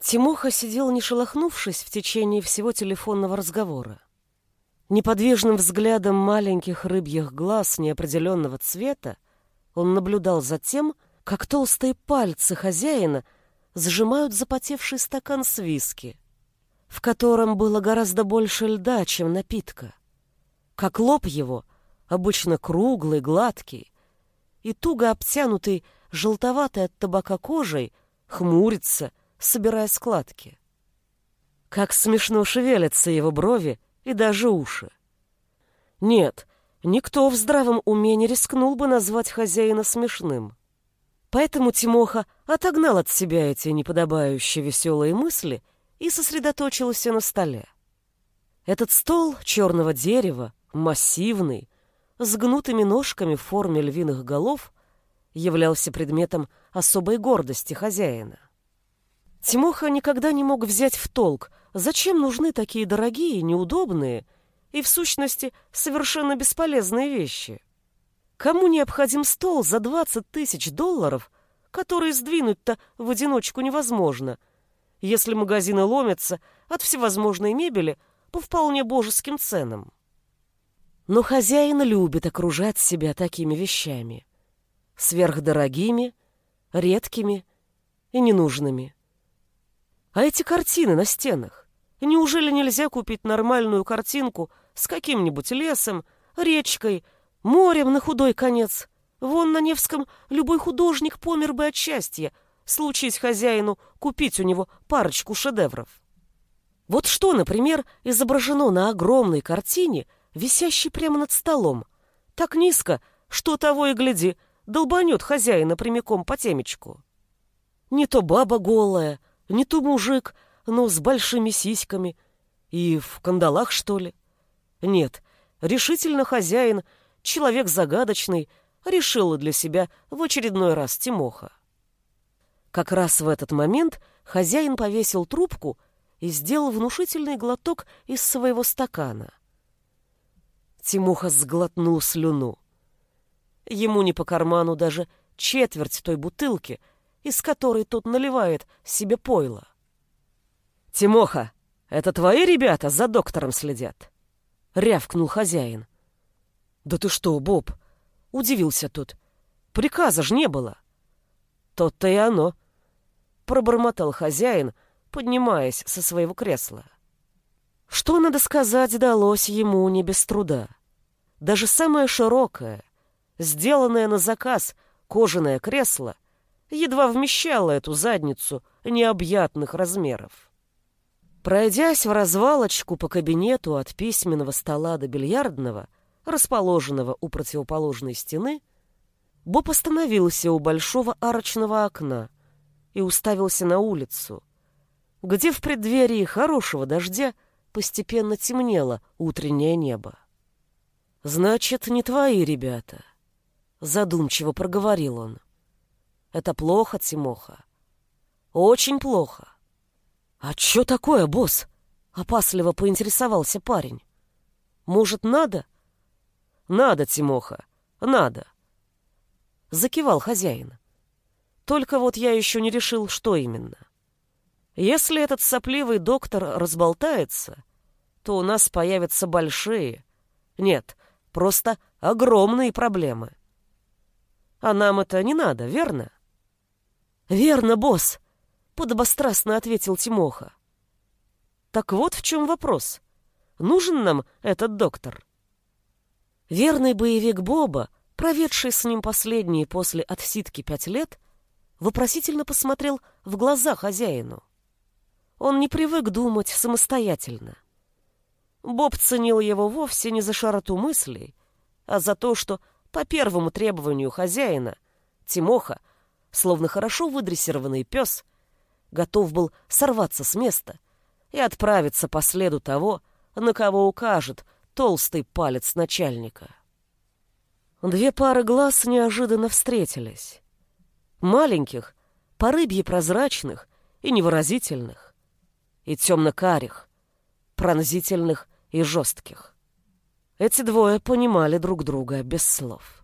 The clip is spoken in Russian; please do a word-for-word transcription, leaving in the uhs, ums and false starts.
Тимоха сидел, не шелохнувшись, в течение всего телефонного разговора. Неподвижным взглядом маленьких рыбьих глаз неопределенного цвета он наблюдал за тем, как толстые пальцы хозяина сжимают запотевший стакан с виски, в котором было гораздо больше льда, чем напитка, как лоб его, обычно круглый, гладкий и туго обтянутый желтоватой от табака кожей, хмурится, собирая складки. Как смешно шевелятся его брови и даже уши. Нет, никто в здравом уме не рискнул бы назвать хозяина смешным. Поэтому Тимоха отогнал от себя эти неподобающие веселые мысли и сосредоточился на столе. Этот стол черного дерева, массивный, с гнутыми ножками в форме львиных голов, являлся предметом особой гордости хозяина. Тимоха никогда не мог взять в толк, зачем нужны такие дорогие, неудобные и, в сущности, совершенно бесполезные вещи. Кому необходим стол за двадцать тысяч долларов, который сдвинуть-то в одиночку невозможно, если магазины ломятся от всевозможной мебели по вполне божеским ценам? Но хозяин любит окружать себя такими вещами. Сверхдорогими, редкими и ненужными. А эти картины на стенах? Неужели нельзя купить нормальную картинку с каким-нибудь лесом, речкой, морем на худой конец? Вон на Невском любой художник помер бы от счастья, случись хозяину купить у него парочку шедевров. Вот что, например, изображено на огромной картине, висящей прямо над столом, так низко, что того и гляди, долбанет хозяина прямиком по темечку. Не то баба голая, не то мужик, но с большими сиськами. И в кандалах, что ли? Нет, решительно хозяин, человек загадочный, решил для себя в очередной раз Тимоха. Как раз в этот момент хозяин повесил трубку и сделал внушительный глоток из своего стакана. Тимоха сглотнул слюну. Ему не по карману даже четверть той бутылки, из которой тот наливает себе пойло. «Тимоха, это твои ребята за доктором следят?» — рявкнул хозяин. «Да ты что, Боб?» — удивился тот. «Приказа ж не было». «То-то и оно», — пробормотал хозяин, поднимаясь со своего кресла. Что, надо сказать, далось ему не без труда. Даже самое широкое, сделанное на заказ кожаное кресло едва вмещало эту задницу необъятных размеров. Пройдясь в развалочку по кабинету от письменного стола до бильярдного, расположенного у противоположной стены, Боб остановился у большого арочного окна и уставился на улицу, где в преддверии хорошего дождя постепенно темнело утреннее небо. «Значит, не твои ребята», — задумчиво проговорил он. «Это плохо, Тимоха. Очень плохо». «А чё такое, босс?» — опасливо поинтересовался парень. «Может, надо?» «Надо, Тимоха, надо», — закивал хозяин. «Только вот я еще не решил, что именно. Если этот сопливый доктор разболтается, то у нас появятся большие, нет, просто огромные проблемы. А нам это не надо, верно?» «Верно, босс», — подобострастно ответил Тимоха. «Так вот в чем вопрос. Нужен нам этот доктор?» Верный боевик Боба, проведший с ним последние после отсидки пять лет, вопросительно посмотрел в глаза хозяину. Он не привык думать самостоятельно. Боб ценил его вовсе не за широту мыслей, а за то, что по первому требованию хозяина Тимоха, словно хорошо выдрессированный пес, готов был сорваться с места и отправиться по следу того, на кого укажет толстый палец начальника. Две пары глаз неожиданно встретились. Маленьких, по рыбье прозрачных и невыразительных, и темно-карих, пронзительных и жестких. Эти двое понимали друг друга без слов.